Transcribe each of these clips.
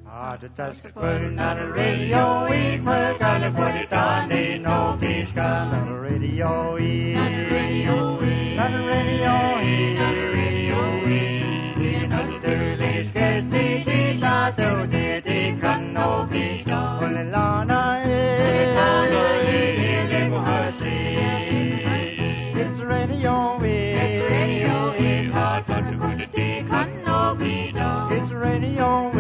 Just putting on the radio, we put on the put it on, they know peace come on the radio, on the radio, on the radio, on the radio, in the sterling case, they did not do, they can no be done. Only Lana is, it's radio, it's radio, hard but the put it, they can no be done. It's radio,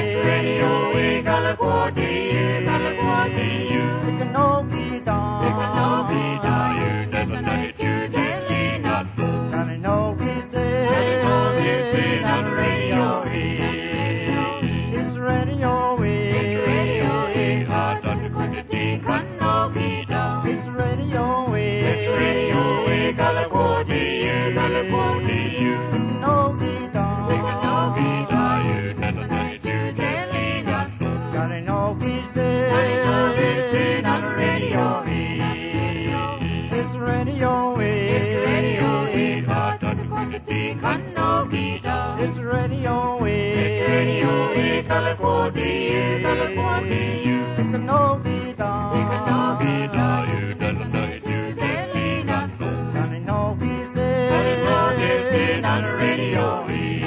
California, it can no be done. It can no be done. You never know it, you telling us. And I know he's dead. And I know he's been on the radio. It's radio. It's radio. Hard on the crucifix can no be done. It's radio. It's radio. California, California, it can no be done. It can no be done. You never know it, you telling us. God, I know he's dead. I know he's dead on the radio. It's radio. It's radio. Hard on the crucifix can no be done. It's radio. It's radio. California, California, it can no be done. It can no be done. You never know it, you telling us. God, I know he's dead. I know he's dead on the radio.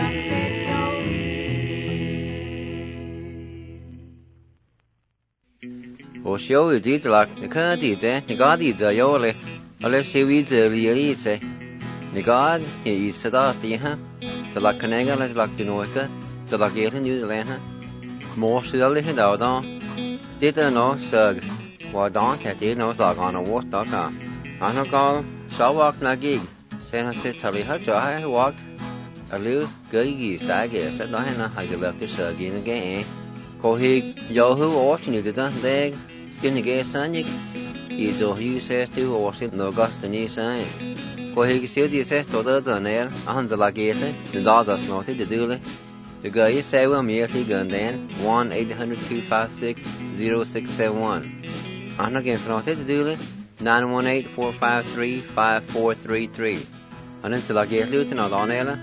我小日子了，你看地子，你搞地子有嘞，我来小日子里子，你搞你意识到的哈，这拉可能个来这拉就诺个，这拉给他牛来哈，莫是了很多当，这的喏是我当看的喏是讲的我当个，俺那个少walk那个，现在是这里还就还 walk， 了个一三个，现在还那还个了就是个那个，过去有好我去你的当的。Skin the Sanic, is or you says to or sit no gustany sign. For he still says to the nail, a hundred like it, the dollars noted the dooley. The guy is 7 merely gun then, 1-800-256-0671. I'm against noted the dooley, 918-453-5433. And until I get Lieutenant Donella,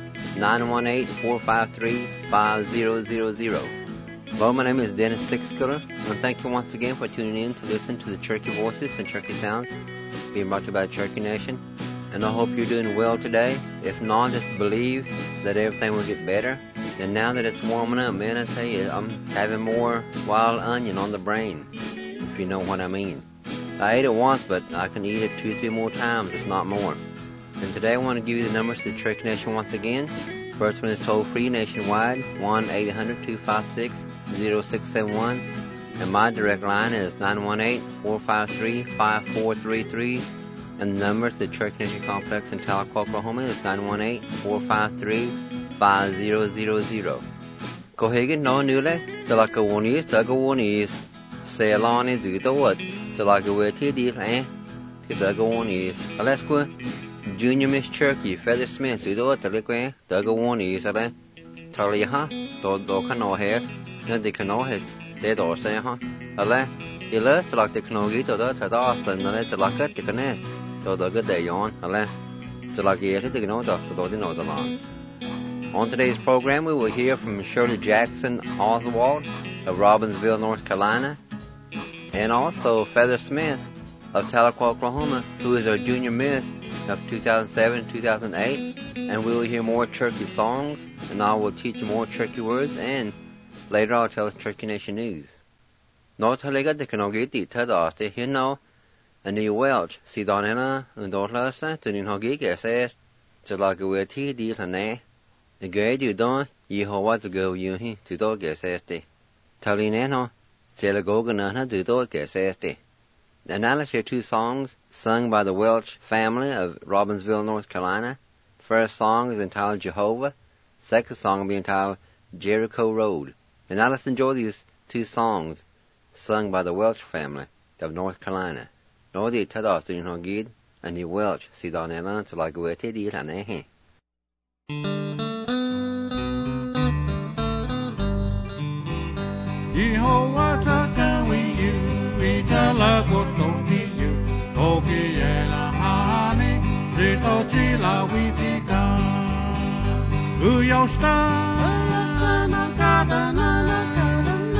918-453-5000. Well, my name is Dennis Sixkiller, and thank you once again for tuning in to listen to the Cherokee Voices and Cherokee Sounds being brought to you by the Cherokee Nation. And I hope you're doing well today. If not, just believe that everything will get better. And now that it's warming up, man, I tell you, I'm having more wild onion on the brain, if you know what I mean. I ate it once, but I can eat it 2-3 more times, if not more. And today I want to give you the numbers to the Cherokee Nation once again. First one is toll-free nationwide, 1-800-256-0671, and my direct line is 918-453-5433, and the number to the Cherokee Nation Complex in Tahlequah, Oklahoma is 918-453-5000. Kohegan no nule, Talaka Wonis, Daga Wonis, Sailani do the what, Talaka Weti deal, Daga Wonis, Alaska, Junior Miss Cherokee, Feather Smith, do the what, Talaka, Daga Wonis, Taliha, do no hair. They can know it. They don't say, huh? Ale, you left like the Knogi to the Austin, and it's like it, the connect. So the good day on, Ale, it's like you hit the note of the nose along. On today's program, we will hear from Shirley Jackson Oswald of Robbinsville, North Carolina, and also Feather Smith of Tahlequah, Oklahoma, who is our junior miss of 2007-2008, and we will hear more Cherokee songs, and I will teach you more Cherokee words, and later I'll tell us Cherokee Nation news. No talega de canogiti tadaste hino and the Welch, see Donella and Dorlasa to Ninhogig says to like a weird tea deal and eh. The grade you don't, ye ho what's go you he to dog says de. Talineno, Selagogana to dog says de. And now let's hear 2 songs sung by the Welch family of Robbinsville, North Carolina. First song is entitled Jehovah. Second song will be entitled Jericho Road. And now let's enjoy these 2 songs sung by the Welch family of North Carolina. No di tadas to no gid and the Welch see down there to like where te di and eh. Yehovah taka we you we tala go to you oki ela hani rito chila we tika uyosta na kada na kada na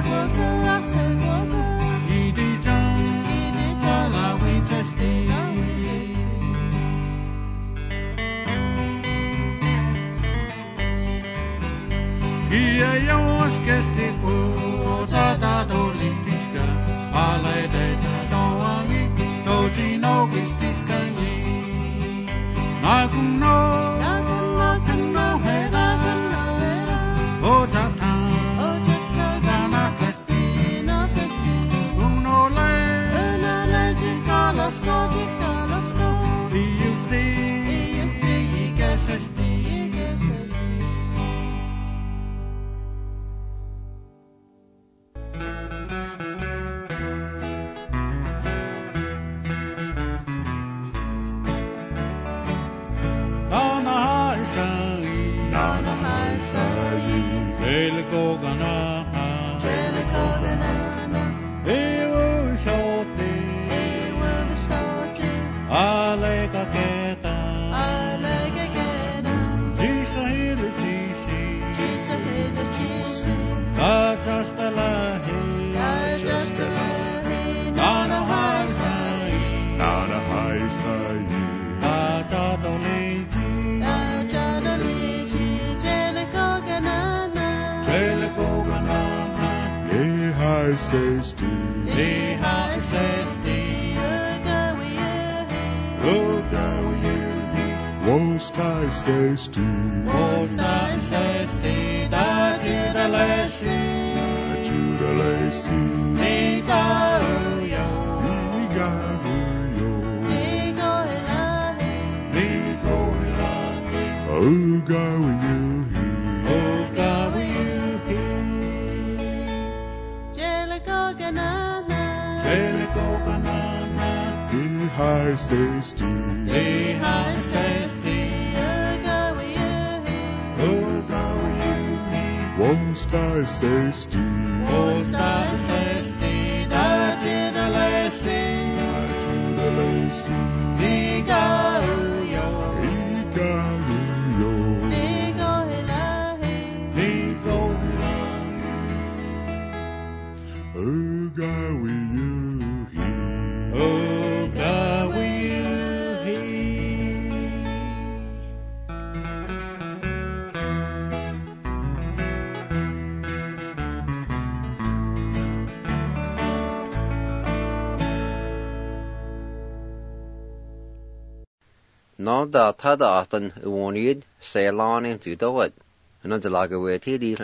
No da tada atan uonid Ceylon to do it. No de laga we ti deal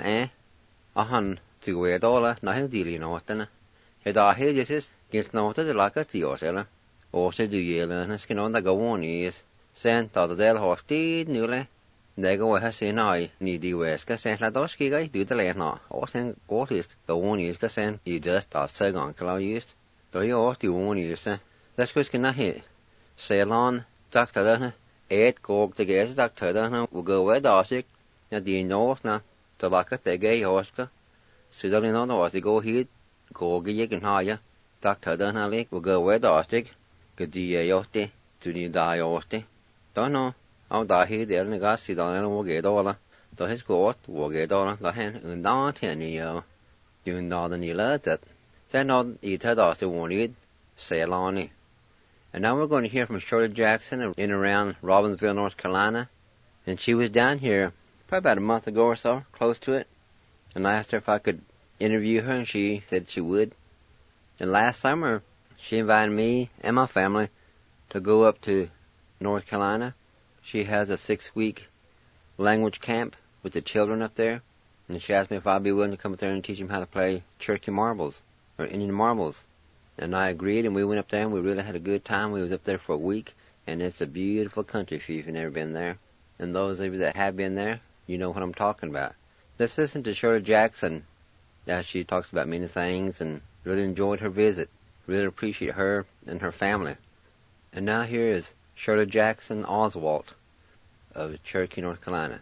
ahan to we dola na hin deal no tana. He da he Jesus gilt no de laga ti osela. O se du yela na skin on da go on is sen ta del hosti nule. Nego ha sen ai ni di wes ka sen la doski gai du de le na. O sen gortist go on is ka sen you just da segon kala used. Do you osti on is that's quick na he. Ceylon Doctor dana, 8 gog the gas doctor dana, will go away dosik, na di north na, the laka the gay hoska. Suddenly no was the go heat, go gig and higher. Doctor dana lake will go away dosik, good di yoste, to the die yoste. Don't know, I'll die here, the only gas sit on and will get all. The his court will get all the hand and down 10 year. Doing all the near that. Then not eat her dust to one eat, say along. And now we're going to hear from Shirley Jackson in around Robbinsville, North Carolina. And she was down here probably about a month ago or so, close to it. And I asked her if I could interview her, and she said she would. And last summer, she invited me and my family to go up to North Carolina. She has a 6-week language camp with the children up there. And she asked me if I'd be willing to come up there and teach them how to play Cherokee marbles, or Indian marbles. And I agreed, and we went up there, and we really had a good time. We was up there for a week, and it's a beautiful country if you've never been there. And those of you that have been there, you know what I'm talking about. Let's listen to Shirley Jackson as she talks about many things, and really enjoyed her visit. Really appreciate her and her family. And now here is Shirley Jackson Oswalt of Cherokee, North Carolina.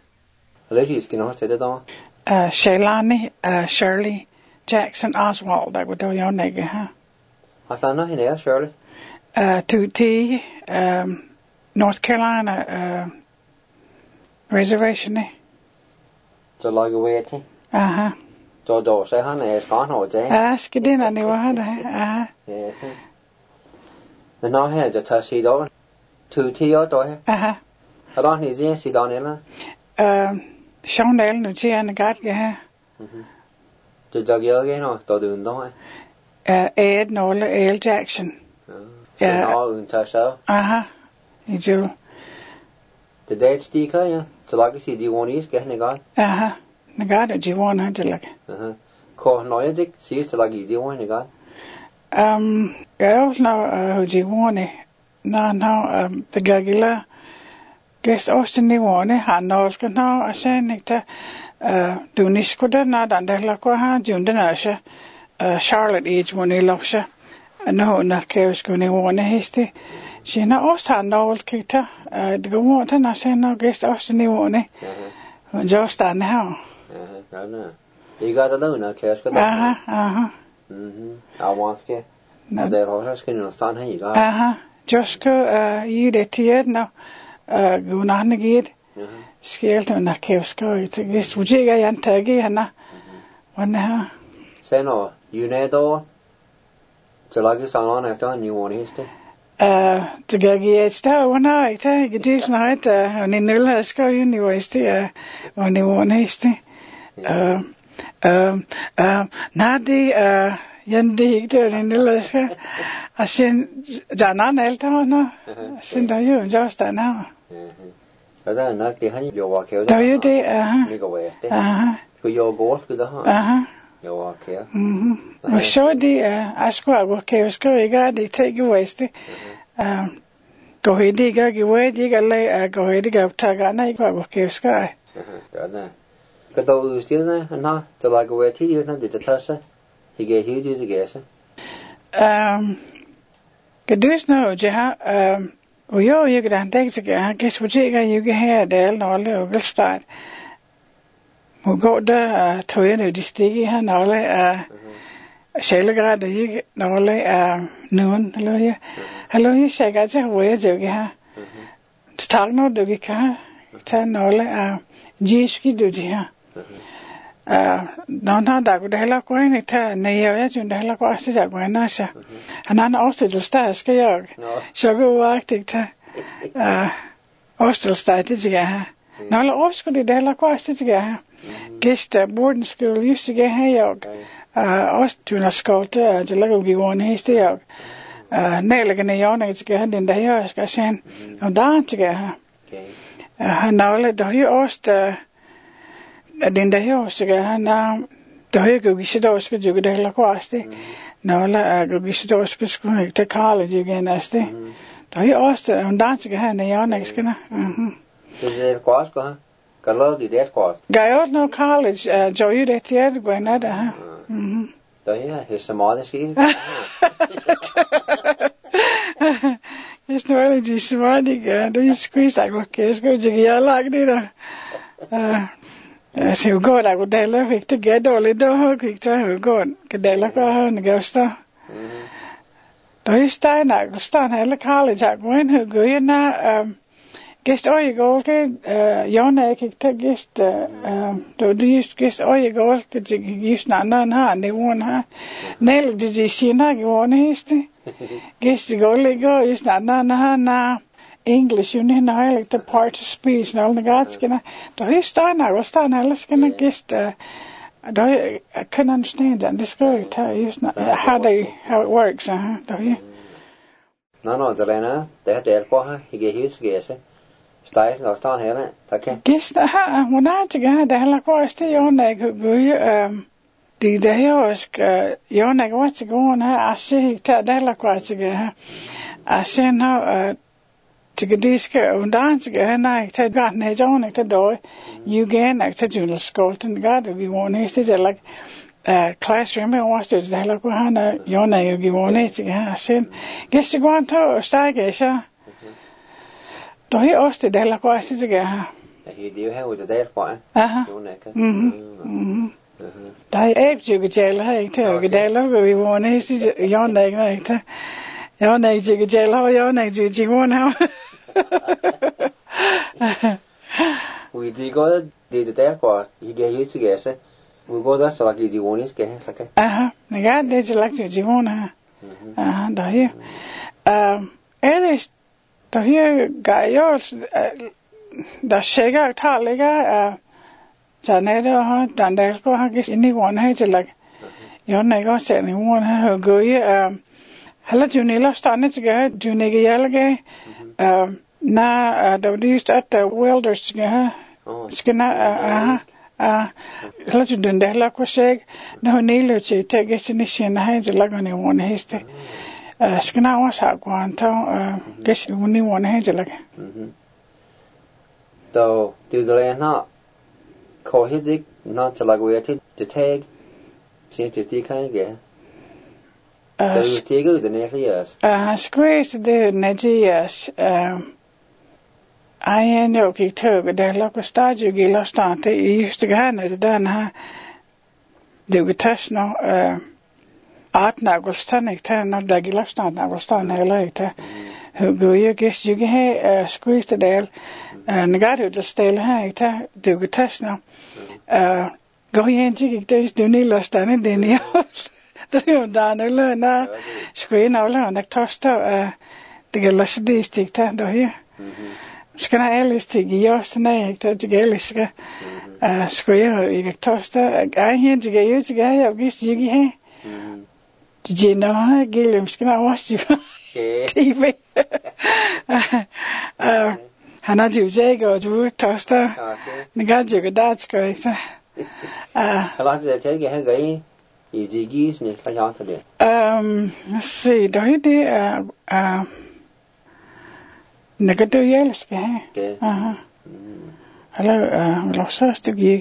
Shailani, Shirley Jackson Oswald, that would do your nigga, huh? What's that nothing else, Shirley? To North Carolina, reservation. So like a way. Uh-huh. Dodo say han is gone ho je. Skidina ni wa hada. Men now here just to see do. 2 tier do he. How ni je si do ne la. Sean Dale nu chi an gat ge ha. จะจะเยอะแค่ไหนตัวดูน้อย Ed Noel L Jackson น้อยอุ่นเท่าเช้าอีจูจะได้ตีกันยังจะลักสิจีวอนิสแค่ไหนกันนกาดจีวอนฮะจะลักขอน้อยจิกสิจะลักจีวอนนี่กันเอลน่าจีวอนนี่น่าตะกากิล่าเกสออสตินนี่วอนนี่ฮันนอลกันน่าอาเซนนี่ท่าดูนิสกุดน่าดันเดลักว่าฮะจุนเดน่าเชCharlotte age when he loves her. No, not cares when he won a hasty. She not us had no old kita. The go want and I say no guest us and he won it. Just stand now. You got alone, no cares. I want to. No, they're all skin on stand here. You got. Just go, you the tear now. Go on again. Scale to not cares go. It's a guest. Would you get and tag it? One Say no. You know though, to like you sound on after you want history. To go get started one night, get this night, when in the last go university, when you want history. Nadi, Yendi, in the last go. I seen Janan Elton, I seen you just now. But I'm not the honey you walk out. Do you do? You go west. For your goal to the home. You walk here. We saw the Asqua work here, go, they take you wasted. Go ahead, dig away, dig a lay, go ahead, go Tagana, go work here, sky. Got those still there, and now, to like away to you, not the Tasha. He gave you to the guess. Good news now, Jaha. We all you can take again. I guess we you get here, Dale, all the old start. We got the toilet district and all Shelagrad, you know, noon. Hello, you shake at your way, Joga. Start no dogika, ten all Jiski duty. Don't have that with the hella coin, it near you, the hella quasi, when Nasha. And then also the stars, Kayog. So go work it. Hostel started again. No, also the hella quasi again. Guest boarding school used to get Hayog. Austria Scott, the Lego one hasty yog. Nailing in the yarn, it's good in the hair, I said, I'm down to get her. And now let the hair ost. In the house together now, the Hugo Gishidos could you get a quasti. Now, I go Gishidos to college again, I stay. The he asked and dancing again, the yarn next gonna. Is it quas? Go, Gallo, the death quas. Guy no college, Joe, you that yet, going at her. Here's some other ski. It's no really smart, you squeeze like, okay, it's good to get like it. So good, I would love to get all the dog, Victor, good. Could they look on the ghost? Do you stand? I go stand at the college. I go in who go in now. Guest all you go, your neck, guest, do you guest all you go, could you use none and they won't have. Nail, did you see now? You want history? Guest the go, is not none now. English, you know, I like the part of speech and all the gods. Do you stand? I was stand. I was gonna guess. I couldn't understand that. This girl tell you how it works. Do you? No, Zelena, that airport, he gave his guess. Stiles no stand here. Okay. Guess when I together, the hell of course, the your neck go. The day was your neck. What's going on? I see that hell of course together. I see now. To get this and dance again, I said, got an edge on the door. You again, I said, you'll scold and God, if you want it, they like classroom, and watched it, they like, well, your name, you want it again. I said, guess you go on to Stargaze, do you ask the Della questions again? He do have with the death point. Your neck. I aped you, jail, hey, tell you, they look, we want it, your name, right? Your name, you jail, your name, you want how. We did go to the airport. He gave you to guess it. we go that's like you want is ke like nega de like you want ha da hier da hier gaio da shega ta lega janero ha dandel ko ha gis ini one ha like yo nego se ni one ha go ye hala junila stane tiga junege yalge na da used at the welders tiga skina hala jundende hala ko sheg no nilo che tege sinishin ha je lagane one heste skina was ha kwanto gis uni one ha je like so do the na ko hizik not to like we to tag since the kind ge the tag the next years squeeze the next years I know ki tog de la ko stadio gi la stante just gane den ha du test no art na go stanek ta no da gi la stant na go stan hele ta go you guess you ge squeeze the del negado de stel ha ta du test no go yen jig de du ni la stane de ni der dan le na squeeze na la na tosta de ge la stik ta do hier skana elis tigi jostana ekta jigeliska square ik tosta ai hen jige jige ya gis jige he jina gelem skana wasi tv hana juje go ju tosta niga jige datsko ekta hala de tege he gai I jigis ni la janta de see do de Negato jelske he. Hallo, lossas tu gig.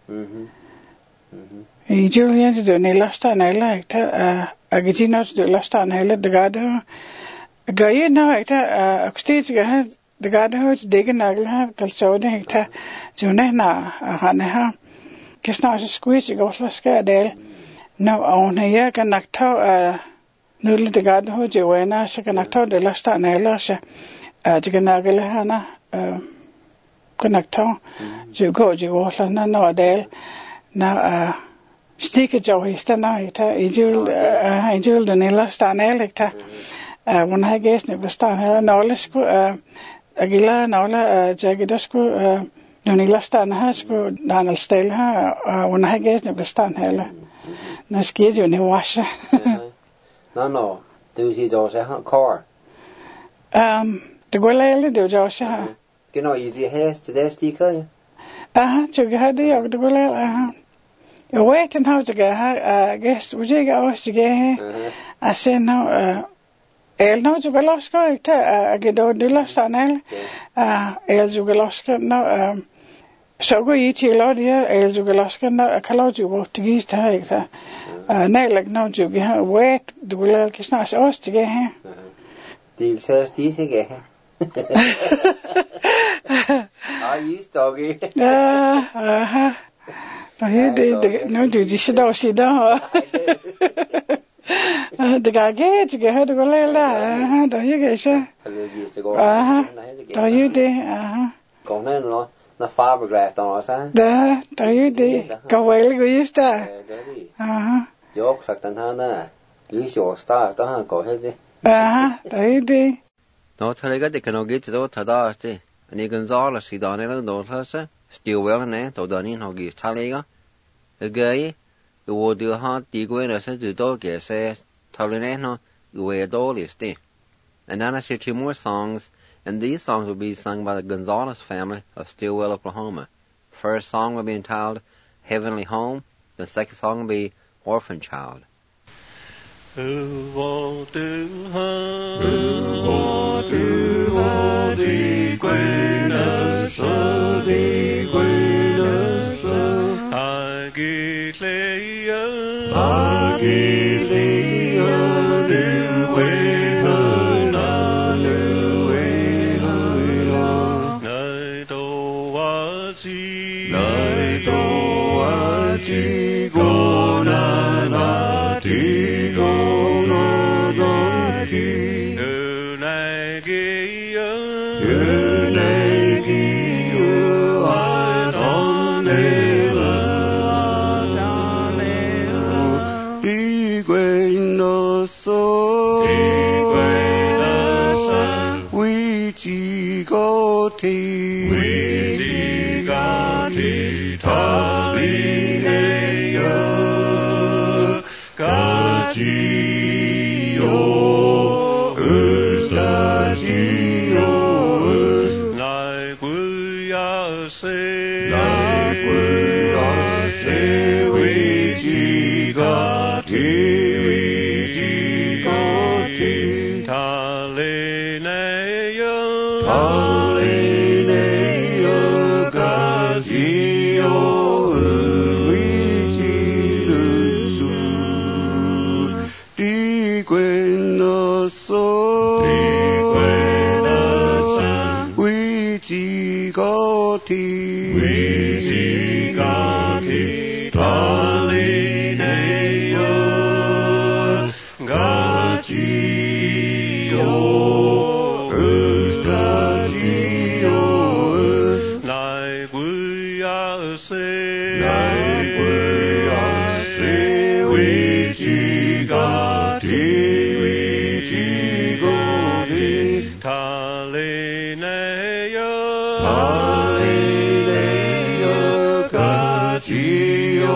I Julian du ne lasta na la ekta agitino du lasta na hele de gado. Gaye na ekta akstage ga de gado ho de nagel ha kalsode ekta june na hane ha. Kisna så squeeze go slaska del. No on her kan nakta nulle de gado ho joena så kan nakta de lasta na la så jiganagale hana connector jugo na no del na sticker jo histana ita ijul de nela stana elekta when I guess ne bestana nolle sku agila nolle jagidasku nila stana ha sku danal stel ha when I guess ne bestana hele na skije ne washa no du si do se car det går lejligt, det er jo også her. Genau, I de hest til det stikker, ja? Så jeg har det jo, det går lejligt. Jeg ved, den har jeg her, gæst, hvis jeg ikke også jeg her, og så nu, el nu, du kan også gå, ikke? Jeg kan dog dylle sådan, el du kan også gå, så går I til at det el du kan også gå, jeg kan lov til at gå til gist her, ikke? Næglæg nu, du kan have, ved, du kan lave, kan snart også til her. Det er så stis, ikke? I doggy. Det nu du de skal dog sige der. Det kan ikke det kan du gå lade der ikke så. Der er jo det. Går ned når farveglas der også. Der er jo det. Går vel gå just der. Jo, så den her der. Lys jo start der har går helt det. Der er det. No talega de kan ogit do tada asti ani Gonzales si danela do thasa Stillwell ne to danin hogi talega agaye the wo do ha di gwe se du do ge se talene no we do listi and then I share 2 more songs and these songs will be sung by the Gonzales family of Stillwell, Oklahoma. First song will be entitled Heavenly Home, the second song will be Orphan Child. Who will do the greatness of the greatness of Agilea new way Nai do ati go na na ti go no don ki unagi you are on the Witigati Talineya Gachio Ustachio Naiguyase Witigati Talineya Gachio Witigati Talineya Gachio Ustachio Naiguyase Witigati Talineya Gachio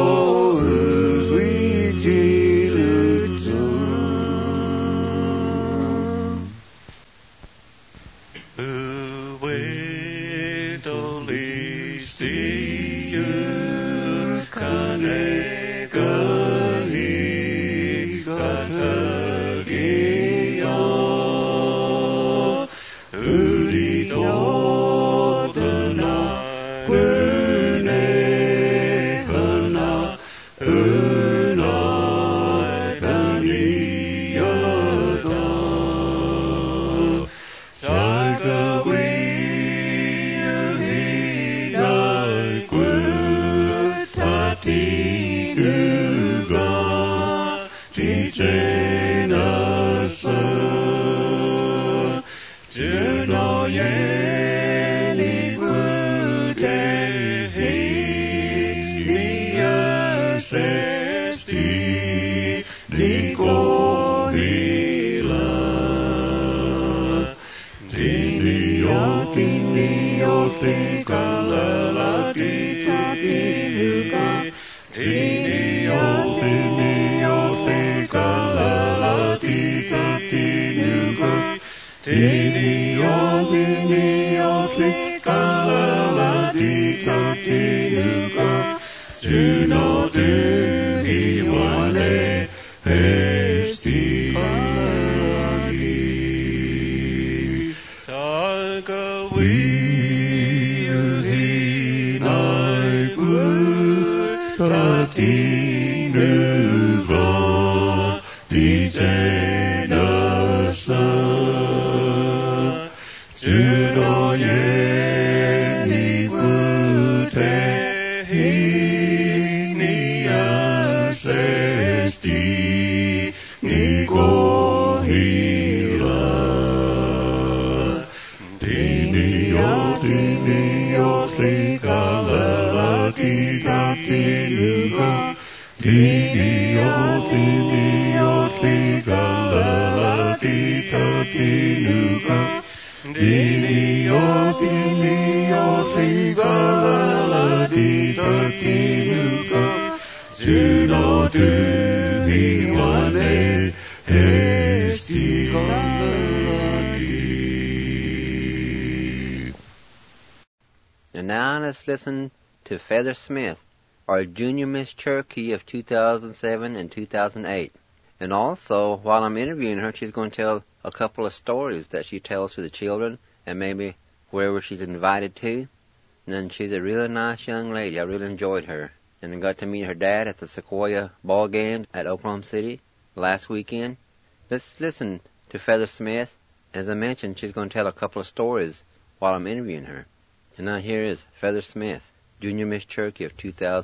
And now let's listen to Feather Smith, our Junior Miss Cherokee of 2007 and 2008. And also, while I'm interviewing her, she's going to tell a couple of stories that she tells to the children and maybe wherever she's invited to. And then she's a really nice young lady. I really enjoyed her. And I got to meet her dad at the Sequoia ball game at Oklahoma City last weekend. Let's listen to Feather Smith. As I mentioned, she's going to tell a couple of stories while I'm interviewing her. And now here is Feather Smith, Junior Miss Cherokee of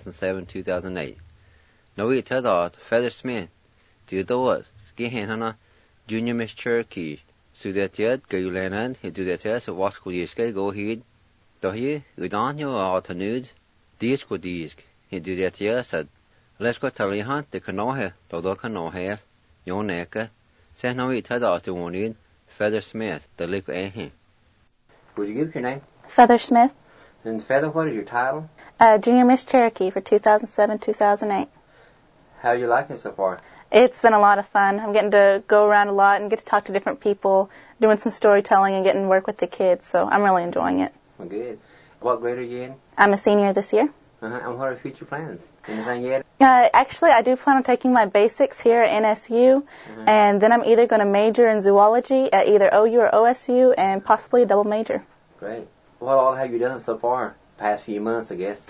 2007-2008. No we tell us Feather Smith, do those, Gihan Hana, Junior Miss Cherokee, so that yet go land, he do that so what could you go ahead? Do you, Udan you are to nudes, disc or disc, he do that yet said, let's go tell you hunt the canoe, the canoe hair, your neck, say no we tell us the one in Feather Smith, the liquor eh. Would you give your name? Feather Smith. And Feather, what is your title? Junior Miss Cherokee for 2007-2008. How are you liking it so far? It's been a lot of fun. I'm getting to go around a lot and get to talk to different people, doing some storytelling and getting to work with the kids, so I'm really enjoying it. Well, good. What grade are you in? I'm a senior this year. And what are future plans? Anything yet? Actually, I do plan on taking my basics here at NSU, and then I'm either going to major in zoology at either OU or OSU, and possibly a double major. Great. What all have you done so far? Past few months, I guess.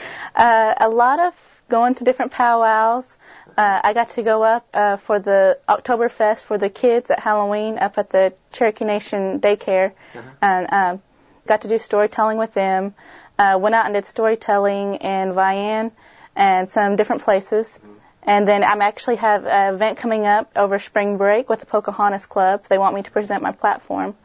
A lot of going to different powwows. I got to go up for the Oktoberfest for the kids at Halloween up at the Cherokee Nation daycare, and got to do storytelling with them. Went out and did storytelling in Vian and some different places. And then I actually have an event coming up over spring break with the Pocahontas Club. They want me to present my platform.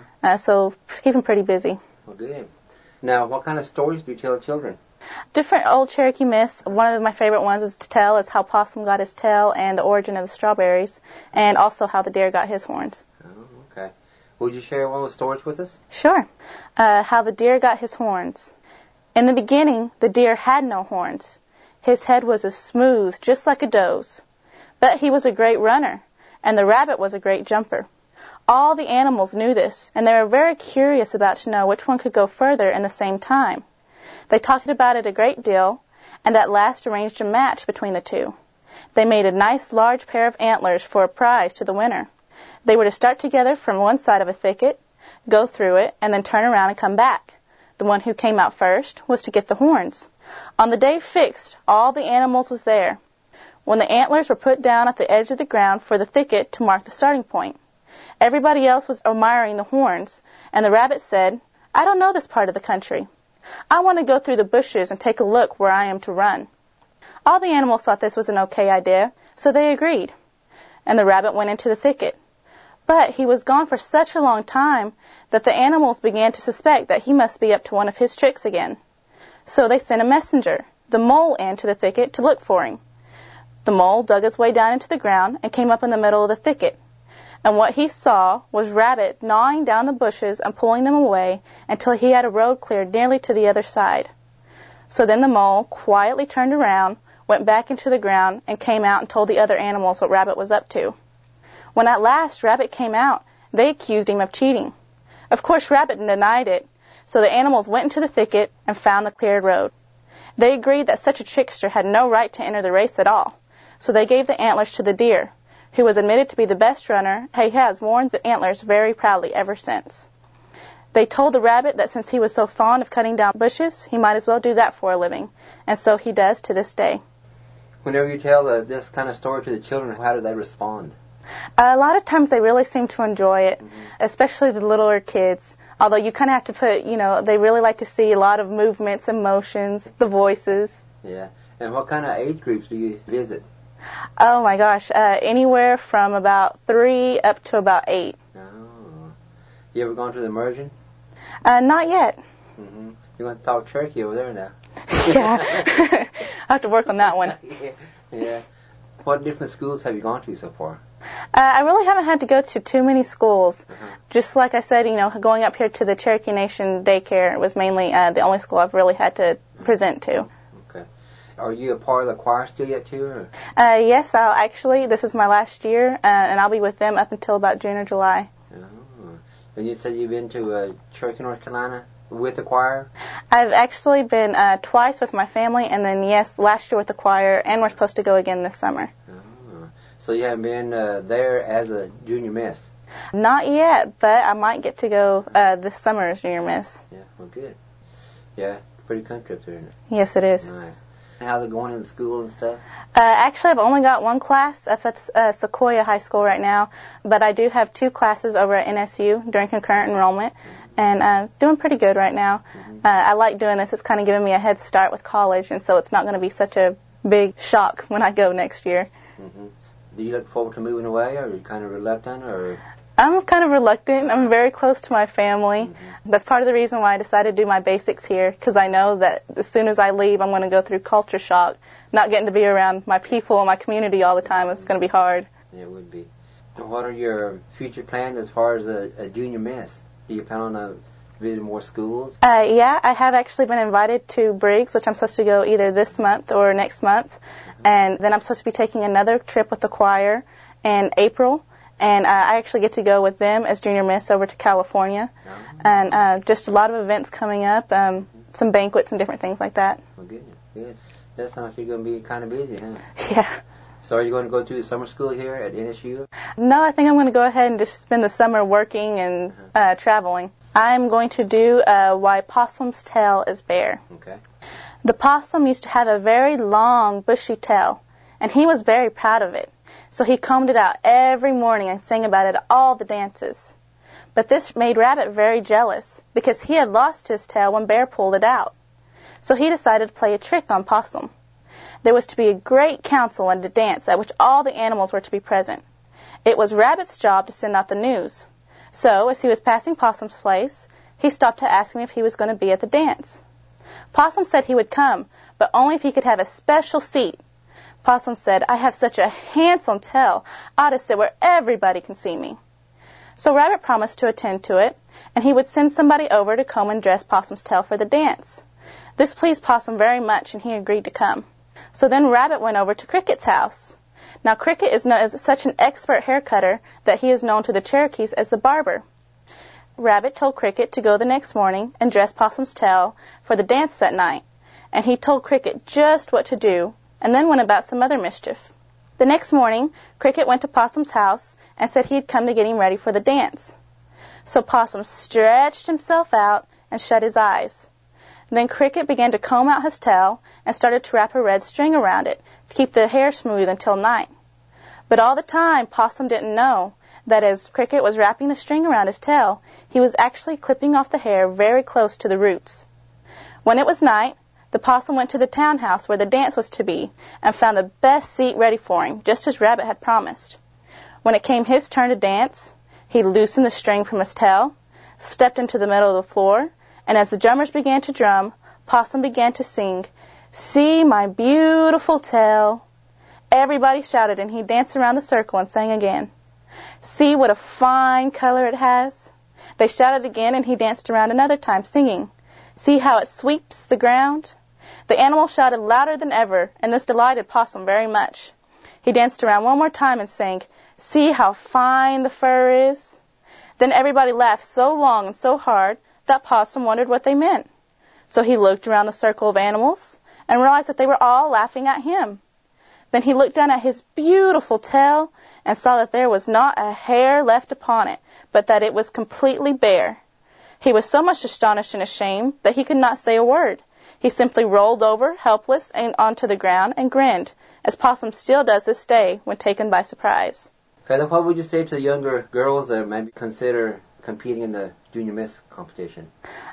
So keeping pretty busy. Well, good. Now, what kind of stories do you tell children? Different old Cherokee myths. One of my favorite ones is to tell is how Possum got his tail and the origin of the strawberries, and also how the deer got his horns. Oh, okay. Would you share one of those stories with us? Sure. How the deer got his horns. In the beginning, the deer had no horns. His head was as smooth, just like a doe's. But he was a great runner, and the rabbit was a great jumper. All the animals knew this, and they were very curious about to know which one could go further in the same time. They talked about it a great deal, and at last arranged a match between the two. They made a nice large pair of antlers for a prize to the winner. They were to start together from one side of a thicket, go through it, and then turn around and come back. The one who came out first was to get the horns. On the day fixed, all the animals was there. When the antlers were put down at the edge of the ground for the thicket to mark the starting point. Everybody else was admiring the horns, and the rabbit said, "I don't know this part of the country. I want to go through the bushes and take a look where I am to run." All the animals thought this was an okay idea, so they agreed. And the rabbit went into the thicket. But he was gone for such a long time that the animals began to suspect that he must be up to one of his tricks again. So they sent a messenger, the mole, into the thicket to look for him. The mole dug his way down into the ground and came up in the middle of the thicket. And what he saw was Rabbit gnawing down the bushes and pulling them away until he had a road cleared nearly to the other side. So then the mole quietly turned around, went back into the ground, and came out and told the other animals what Rabbit was up to. When at last Rabbit came out, they accused him of cheating. Of course, Rabbit denied it, so the animals went into the thicket and found the cleared road. They agreed that such a trickster had no right to enter the race at all, so they gave the antlers to the deer, who was admitted to be the best runner. He has worn the antlers very proudly ever since. They told the rabbit that since he was so fond of cutting down bushes, he might as well do that for a living, and so he does to this day. Whenever you tell this kind of story to the children, how do they respond? A lot of times they really seem to enjoy it, especially the littler kids. Although you kind of have to put, they really like to see a lot of movements, emotions, the voices. Yeah. And what kind of age groups do you visit? Oh my gosh, anywhere from about 3 up to about 8. Oh. You ever gone to the immersion? Not yet. Mm-hmm. You want to talk Cherokee over there now? Yeah. I have to work on that one. Yeah. What different schools have you gone to so far? I really haven't had to go to too many schools. Just like I said, going up here to the Cherokee Nation daycare was mainly the only school I've really had to present to. Okay. Are you a part of the choir still yet, too? Or? Yes, this is my last year, and I'll be with them up until about June or July. Oh. And you said you've been to Cherokee, North Carolina with the choir? I've actually been twice with my family, and then, yes, last year with the choir, and we're supposed to go again this summer. Oh. So you haven't been there as a junior miss? Not yet, but I might get to go this summer as junior miss. Yeah, well, good. Yeah, pretty country up there, isn't it? Yes, it is. Nice. How's it going in school and stuff? Actually, I've only got one class up at Sequoia High School right now, but I do have 2 classes over at NSU during concurrent enrollment, and doing pretty good right now. I like doing this. It's kind of giving me a head start with college, and so it's not going to be such a big shock when I go next year. Mm-hmm. Do you look forward to moving away, or are you kind of reluctant, or? I'm kind of reluctant. I'm very close to my family. That's part of the reason why I decided to do my basics here, because I know that as soon as I leave, I'm going to go through culture shock. Not getting to be around my people and my community all the time, it's going to be hard. Yeah, it would be. And what are your future plans as far as a junior miss? Do you plan on visit more schools? Yeah, I have actually been invited to Briggs, which I'm supposed to go either this month or next month. And then I'm supposed to be taking another trip with the choir in April. And I actually get to go with them as Junior Miss over to California. And just a lot of events coming up, some banquets and different things like that. Well, good. Good. That sounds like you're going to be kind of busy, huh? Yeah. So are you going to go to summer school here at NSU? No, I think I'm going to go ahead and just spend the summer working and traveling. I'm going to do Why Possum's Tail is Bare. Okay. The possum used to have a very long, bushy tail, and he was very proud of it. So he combed it out every morning and sang about it at all the dances. But this made Rabbit very jealous, because he had lost his tail when Bear pulled it out. So he decided to play a trick on Possum. There was to be a great council and a dance at which all the animals were to be present. It was Rabbit's job to send out the news. So, as he was passing Possum's place, he stopped to ask him if he was going to be at the dance. Possum said he would come, but only if he could have a special seat. Possum said, "I have such a handsome tail, I ought to sit where everybody can see me." So Rabbit promised to attend to it, and he would send somebody over to comb and dress Possum's tail for the dance. This pleased Possum very much, and he agreed to come. So then Rabbit went over to Cricket's house. Now Cricket is known as such an expert hair cutter that he is known to the Cherokees as the barber. Rabbit told Cricket to go the next morning and dress Possum's tail for the dance that night, and he told Cricket just what to do, and then went about some other mischief. The next morning, Cricket went to Possum's house and said he'd come to get him ready for the dance. So Possum stretched himself out and shut his eyes. Then Cricket began to comb out his tail and started to wrap a red string around it to keep the hair smooth until night. But all the time, Possum didn't know that as Cricket was wrapping the string around his tail, he was actually clipping off the hair very close to the roots. When it was night, the Possum went to the townhouse where the dance was to be and found the best seat ready for him, just as Rabbit had promised. When it came his turn to dance, he loosened the string from his tail, stepped into the middle of the floor, and as the drummers began to drum, Possum began to sing, "See my beautiful tail." Everybody shouted, and he danced around the circle and sang again, "See what a fine color it has." They shouted again, and he danced around another time, singing, "See how it sweeps the ground." The animal shouted louder than ever, and this delighted Possum very much. He danced around one more time and sang, "See how fine the fur is." Then everybody laughed so long and so hard that Possum wondered what they meant. So he looked around the circle of animals and realized that they were all laughing at him. Then he looked down at his beautiful tail and saw that there was not a hair left upon it, but that it was completely bare. He was so much astonished and ashamed that he could not say a word. He simply rolled over, helpless, and onto the ground and grinned, as Possum still does this day when taken by surprise. Feather, what would you say to the younger girls that maybe consider competing in the Junior Miss competition?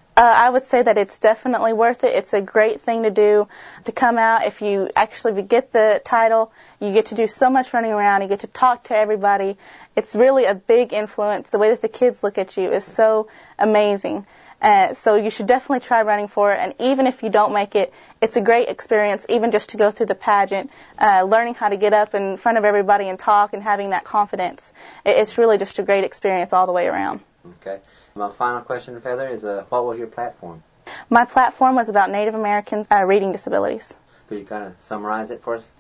I would say that it's definitely worth it. It's a great thing to do, to come out. If you actually get the title, you get to do so much running around. You get to talk to everybody. It's really a big influence. The way that the kids look at you is so amazing. So you should definitely try running for it. And even if you don't make it, it's a great experience, even just to go through the pageant, learning how to get up in front of everybody and talk and having that confidence. It's really just a great experience all the way around. Okay. My final question, Feather, is what was your platform? My platform was about Native Americans' reading disabilities. Could you kind of summarize it for us?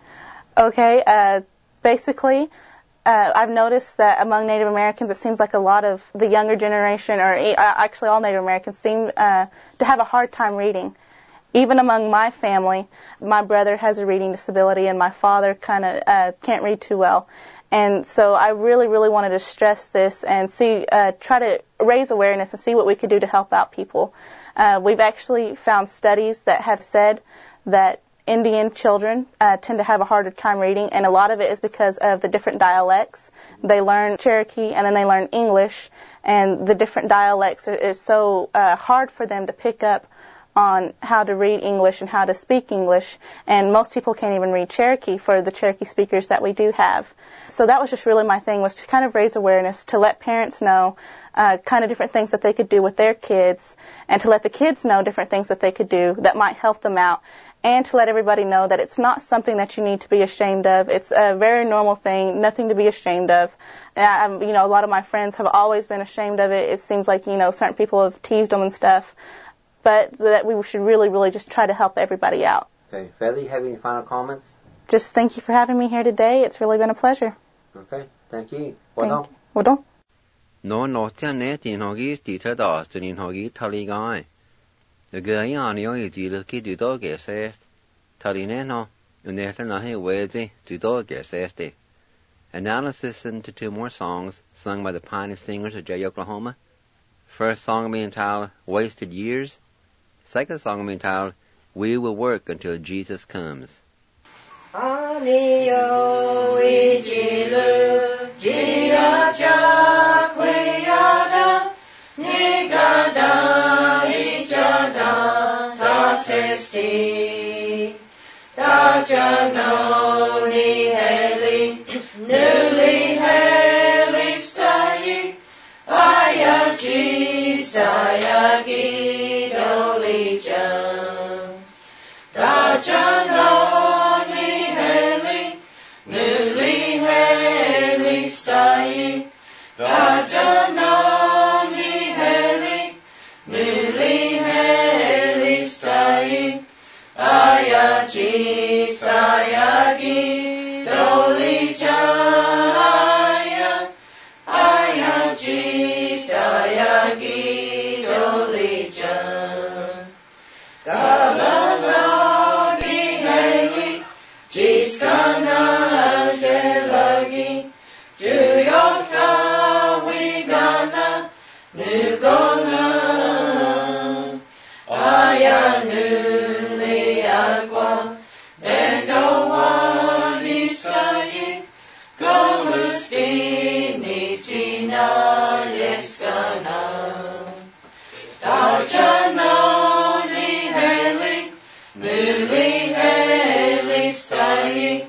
Okay. Basically, I've noticed that among Native Americans, it seems like a lot of the younger generation, or actually all Native Americans, seem to have a hard time reading. Even among my family, my brother has a reading disability, and my father kind of can't read too well. And so I really, really wanted to stress this and try to raise awareness and see what we could do to help out people. We've actually found studies that have said that Indian children tend to have a harder time reading, and a lot of it is because of the different dialects. They learn Cherokee and then they learn English, and the different dialects is so hard for them to pick up on how to read English and how to speak English, and most people can't even read Cherokee for the Cherokee speakers that we do have. So that was just really my thing, was to kind of raise awareness, to let parents know kind of different things that they could do with their kids, and to let the kids know different things that they could do that might help them out. and to let everybody know that it's not something that you need to be ashamed of. It's a very normal thing, nothing to be ashamed of. And a lot of my friends have always been ashamed of it. It seems like, certain people have teased them and stuff, but that we should really, really just try to help everybody out. Okay. Feather, you have any final comments? Just thank you for having me here today. It's really been a pleasure. Okay. Thank you. Well done. No, tin hogi tita da tin hogi tali gai. The guy on the only deal ki do dog assessed. Tali no, unetha nahi wezi do dog assessed. Analysis into 2 more songs sung by the Pioneer Singers of Jay, Oklahoma. First song being entitled Wasted Years. Second song being entitled We Will Work Until Jesus Comes. Aniyo ijilu jiaja kweyada nigada ijada tatesti dajano ni heli nuli heli stayi ayaji sayagi dolija dajano Rajanoni heli, nili heli stayi, ayaji sayagi dolijaya, ayaji sayagi dolija. Galanagi heli, jiskana jelagi, Juyofka wigana nugona ayanuli agua dendowani sayi golustini china yeskana dajanoni heli nuli heli stayi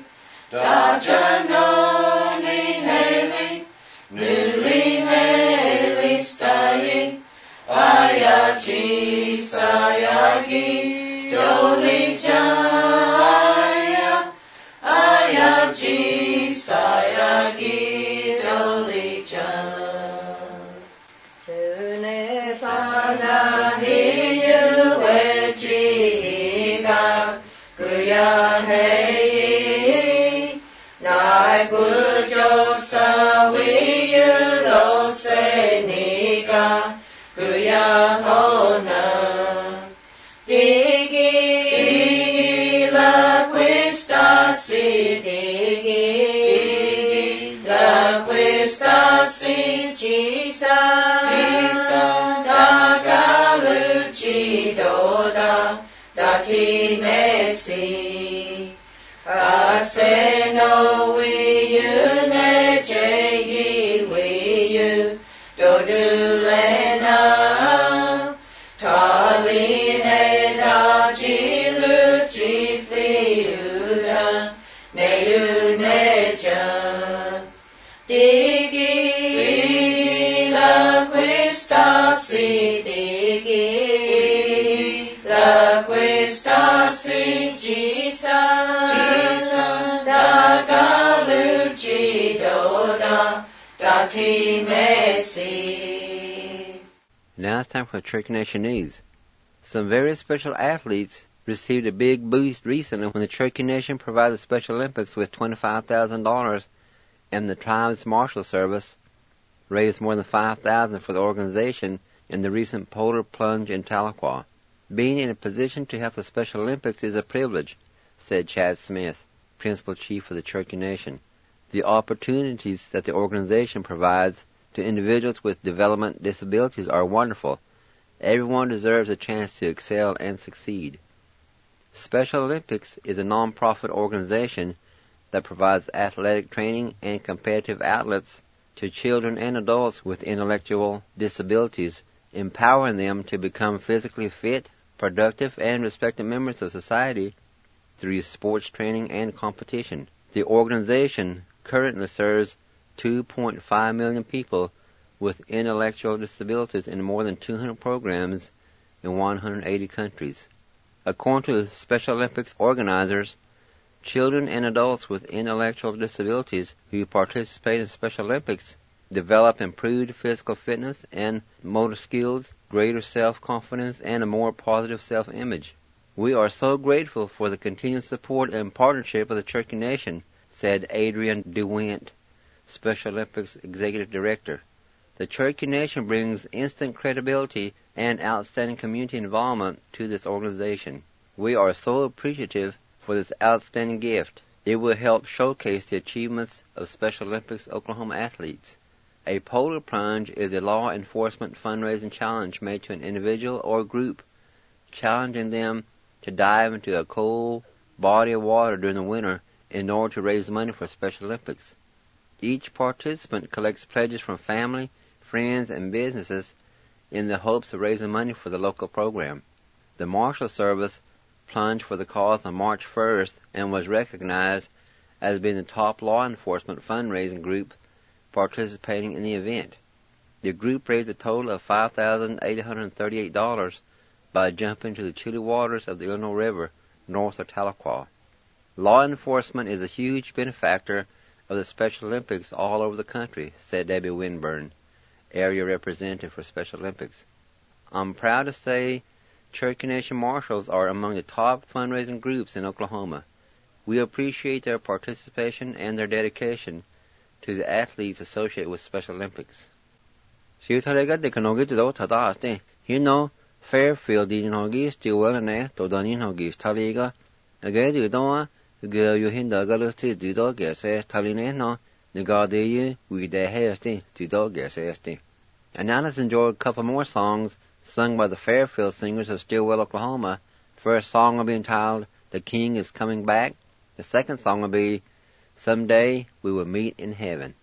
dajanoni heli nuli heli stayi ayaji sayagi dolijaya ayaji sayagi dolijaya Tunefana hiyu wechiga kuyanei Nai bujo sawiyu lo seniga kuyahona Digi la questa si digi la questa si Jisa daga luci doda dati mesi Aseno wiyu nejeyi wiyu dodulena taline dajilu chifliuda neyu neja digi la questa si digi la questa si Jisa daga luci doda dati mesi. Now it's time for Church Nationese. Some very special athletes received a big boost recently when the Cherokee Nation provided the Special Olympics with $25,000 and the tribe's marshal service raised more than $5,000 for the organization in the recent polar plunge in Tahlequah. Being in a position to help the Special Olympics is a privilege, said Chad Smith, Principal Chief of the Cherokee Nation. The opportunities that the organization provides to individuals with development disabilities are wonderful. Everyone deserves a chance to excel and succeed. Special Olympics is a non-profit organization that provides athletic training and competitive outlets to children and adults with intellectual disabilities, empowering them to become physically fit, productive, and respected members of society through sports training and competition. The organization currently serves 2.5 million people with intellectual disabilities in more than 200 programs in 180 countries. According to Special Olympics organizers, children and adults with intellectual disabilities who participate in Special Olympics develop improved physical fitness and motor skills, greater self-confidence, and a more positive self-image. We are so grateful for the continued support and partnership of the Cherokee Nation, said Adrian DeWint, Special Olympics Executive Director. The Cherokee Nation brings instant credibility and outstanding community involvement to this organization. We are so appreciative for this outstanding gift. It will help showcase the achievements of Special Olympics Oklahoma athletes. A polar plunge is a law enforcement fundraising challenge made to an individual or group, challenging them to dive into a cold body of water during the winter in order to raise money for Special Olympics. Each participant collects pledges from family, friends, and businesses in the hopes of raising money for the local program. The Marshal Service plunged for the cause on March 1st and was recognized as being the top law enforcement fundraising group participating in the event. The group raised a total of $5,838 by jumping into the chilly waters of the Illinois River north of Tahlequah. Law enforcement is a huge benefactor of the Special Olympics all over the country, said Debbie Winburn, area representative for Special Olympics. I'm proud to say Cherokee Nation Marshals are among the top fundraising groups in Oklahoma. We appreciate their participation and their dedication to the athletes associated with Special Olympics. Fairfield Dinogis, Stillwell and Todaninogis, Taliga, again you don't go you hinder Galusti, the dog says Talineno, the Gardea, we the hasty, the dog says. And now let's enjoy a couple more songs sung by the Fairfield singers of Stillwell, Oklahoma. First song will be entitled The King is Coming Back. The second song will be Someday We Will Meet in Heaven.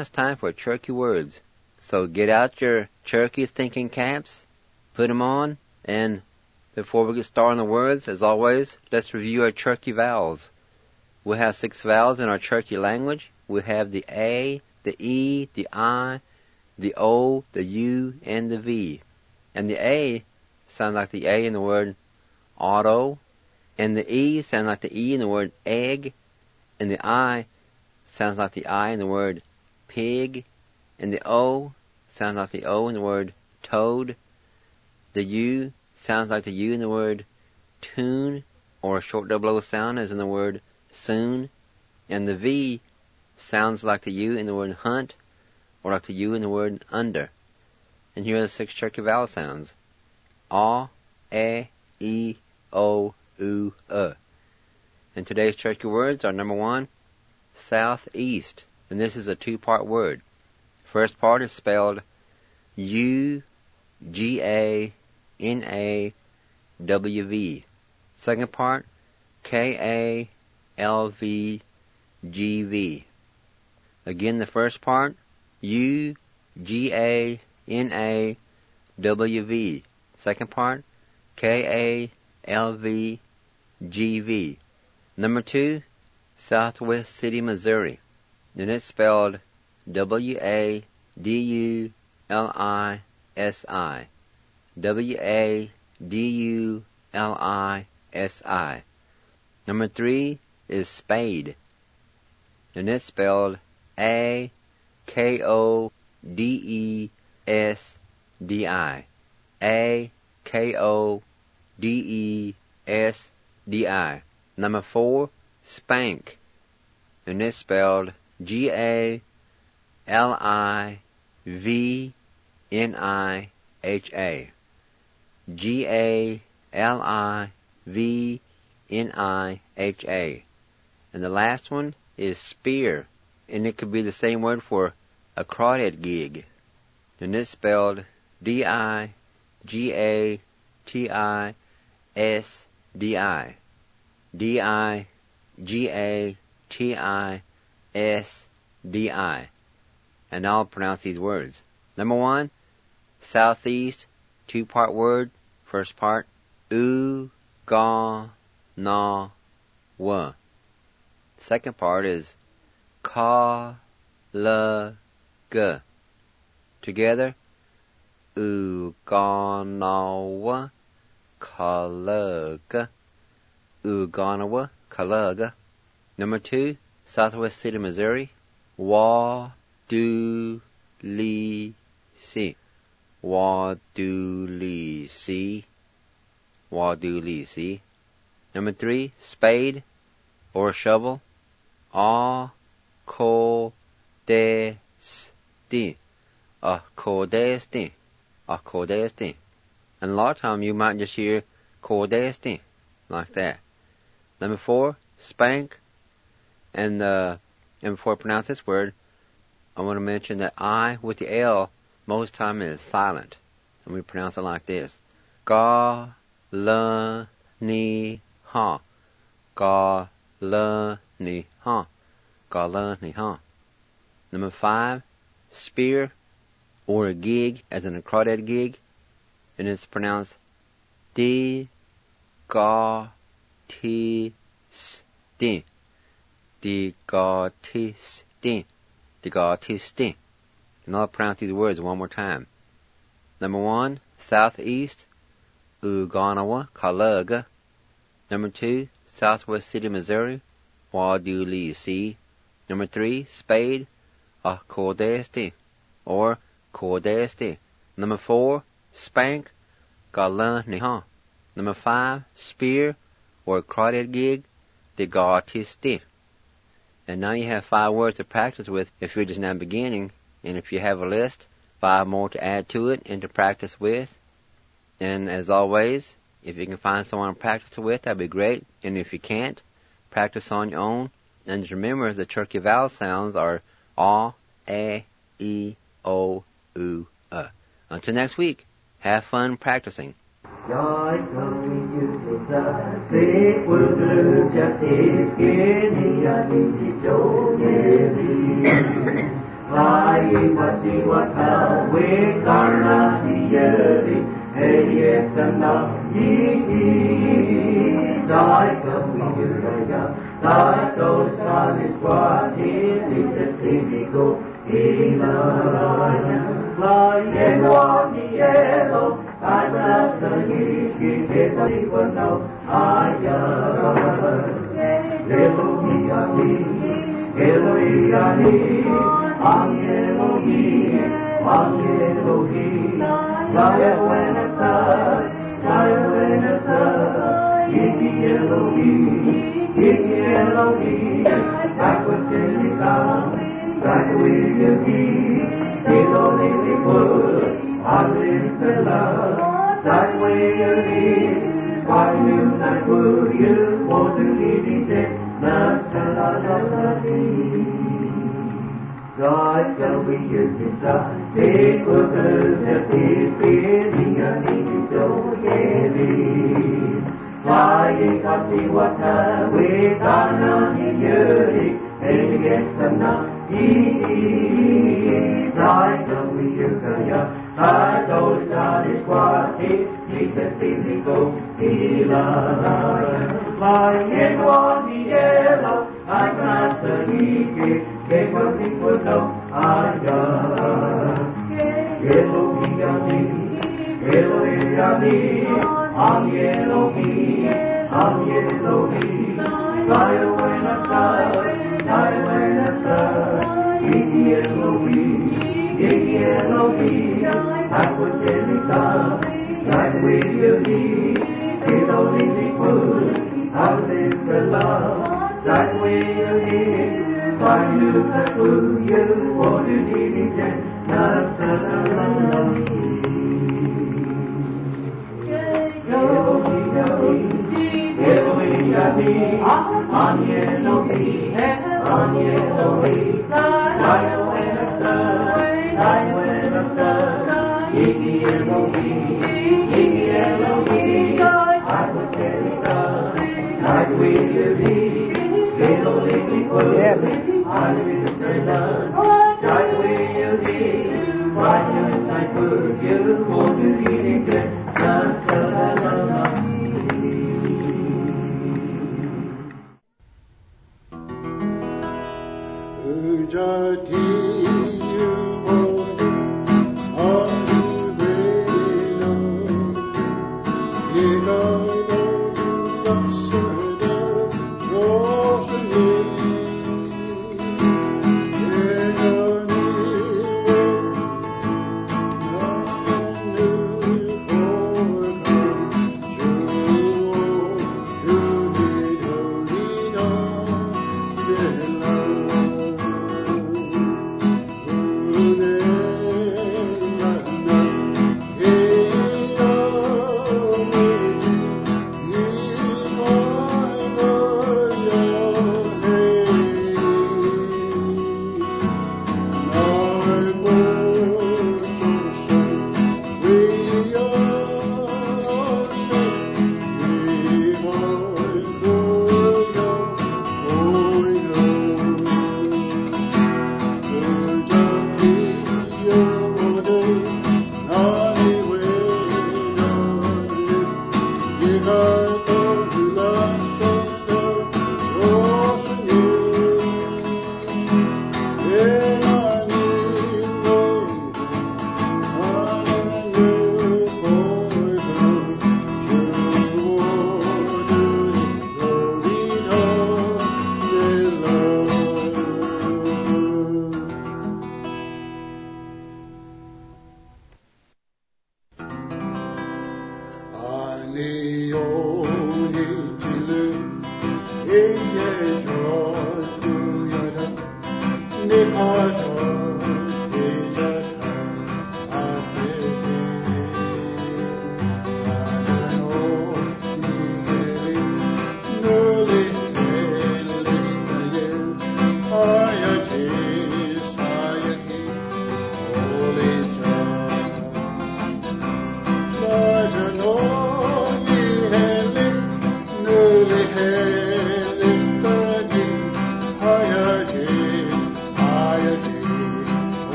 it's time for Cherokee Words. So get out your Cherokee thinking caps, put them on, and before we get started on the words, as always, let's review our Cherokee vowels. We have 6 vowels in our Cherokee language. We have the A, the E, the I, the O, the U, and the V. And the A sounds like the A in the word auto, and the E sounds like the E in the word egg, and the I sounds like the I in the word pig, and the O sounds like the O in the word toad. The U sounds like the U in the word tune, or a short double O sound as in the word soon, and the V sounds like the U in the word hunt, or like the U in the word under. And here are the 6 Cherokee vowel sounds. A, E, O, U, And today's Cherokee words are number 1, southeast. And this is a 2-part word. First part is spelled U-G-A-N-A-W-V. Second part, K-A-L-V-G-V. Again, the first part, U-G-A-N-A-W-V. Second part, K-A-L-V-G-V. Number 2, Southwest City, Missouri. And it's spelled W-A-D-U-L-I-S-I. W-A-D-U-L-I-S-I. Number 3 is Spade. And it's spelled A-K-O-D-E-S-D-I. A-K-O-D-E-S-D-I. Number 4, Spank. And it's spelled G-A-L-I-V-N-I-H-A. G-A-L-I-V-N-I-H-A. And the last one is Spear. And it could be the same word for a crawdad gig. And it's spelled D-I-G-A-T-I-S-D-I. D-I-G-A-T-I-S-D-I. And I'll pronounce these words. Number 1, southeast, 2-part word. First part, U-Ga-Na-Wa. Second part is Ka-La-Ga. Together, U-Ga-Na-Wa, Ka-La-Ga. U-Ga-Na-Wa, Ka-La-Ga. Number 2, Southwest City, Missouri. Wa-Do-Li-Si. Wa-Do-Li-Si. Wa-Do-Li-Si. Number 3, Spade, or shovel. A-Ko-De-Sti. A-Ko-De-Sti. A-Ko-De-Sti. And a lot of times you might just hear Ko-De-Sti, like that. Number 4, Spank. And before I pronounce this word, I want to mention that I with the L most time is silent. And we pronounce it like this. Ga-la-ni-ha. Ga-la-ni-ha. Ga-la-ni-ha. Number 5, Spear, or a gig, as in a crawdad gig. And it's pronounced D-Ga-Ti-Sti. D-Ga-Ti-Sti. D-Ga-Ti-Sti. And I'll pronounce these words one more time. Number 1, southeast, U-Ga-Na-Wa, Ka-La-Ga. Number 2, Southwest City, Missouri, Wa-Do-Li-Si. Number 3, Spade, A-Ko-De-Sti, or Ko-De-Sti. Number 4, Spank, Ga-La-Ni-Ha. Number 5, Spear, or crawdad gig, D-Ga-Ti-Sti. And now you have 5 words to practice with if you're just now beginning. And if you have a list, 5 more to add to it and to practice with. And as always, if you can find someone to practice with, that'd be great. And if you can't, practice on your own. And just remember, the Cherokee vowel sounds are A, E, O, U, Until next week, have fun practicing.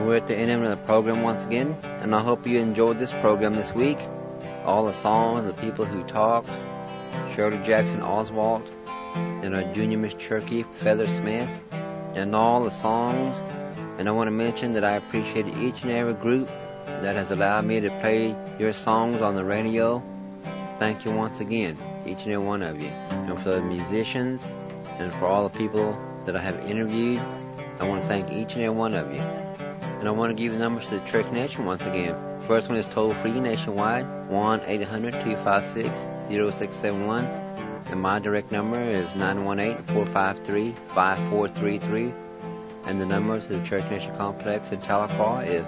we're at the end of the program once again, and I hope you enjoyed this program this week. All the songs, the people who talked, Shirley Jackson Oswald, and our junior Miss Cherokee Feather Smith, and all the songs. And I want to mention that I appreciate each and every group that has allowed me to play your songs on the radio. Thank you once again, each and every one of you. And for the musicians, and for all the people that I have interviewed, I want to thank each and every one of you. And I want to give you the numbers to the Church Nation once again. First one is toll-free nationwide, 1-800-256-0671. And my direct number is 918-453-5433. And the number to the Church Nation Complex in Tahlequah is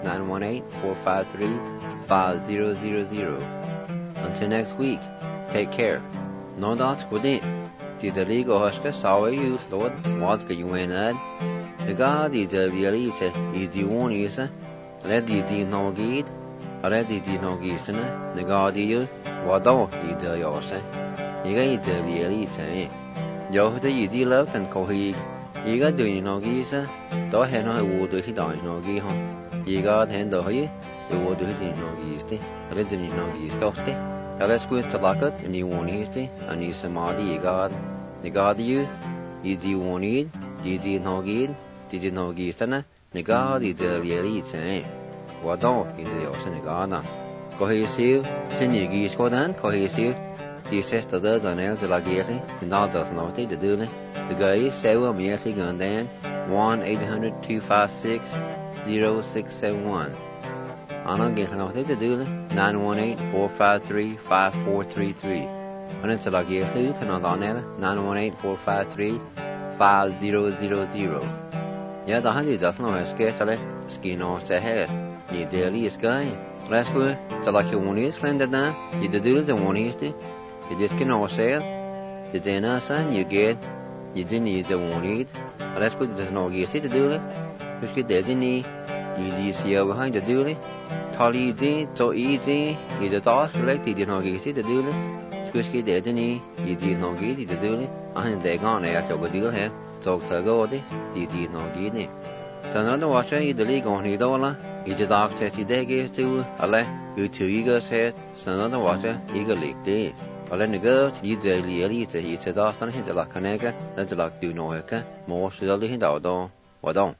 918-453-5000. Until next week, take care. No doubts within. The legal husker saw you, Lord, was you win at. The God is the elite, is the one is, let the no gate, or let the no gate, the God is, what don't is the yours. You got the elite, eh? Yo, the easy love and cohe. You got doing no geese, don't have no wood to hit on no gee home. You got hand of you, the wood to hit no geese, let the no geese stop. Let's go to lock it, and you won't hit it, and you somebody you got. The God you do want it, you did no get, did you no geese, the God is the elite, eh? What don't is the ocean Ghana? Cohesive, send you geese go down, cohesive. The sister does on else like getting, and all does not take the doing. The guy is 7 immediately gone down, 1-800-256-0671. I'm not getting no take the doing, 918-453-5433. And it's like you food and on there, 918-453-5000. Yeah, the honey doesn't know how to skin off the head. You daily is going. Last week, so like you want to slend it down, you do the one is the. You just can all say it. The dinner, son, you get, you didn't eat the one eat. Last week, there's no get to do it. Just get there, didn't eat. You see behind the do it. Tall easy, so easy. You the thought, like, you did not get to do it. Just get there, didn't eat. You did not get to do it. And they're gone after a deal here. So, go, you did not get it. So, another watcher, you the league on the dollar. You the dog says you there gets to, you two eagles said, so another watcher, eagle league day. Olen girls, you the elite, you said, Austin, hit the like a nigger, let's like do no, more, so they'll hit out, what don't.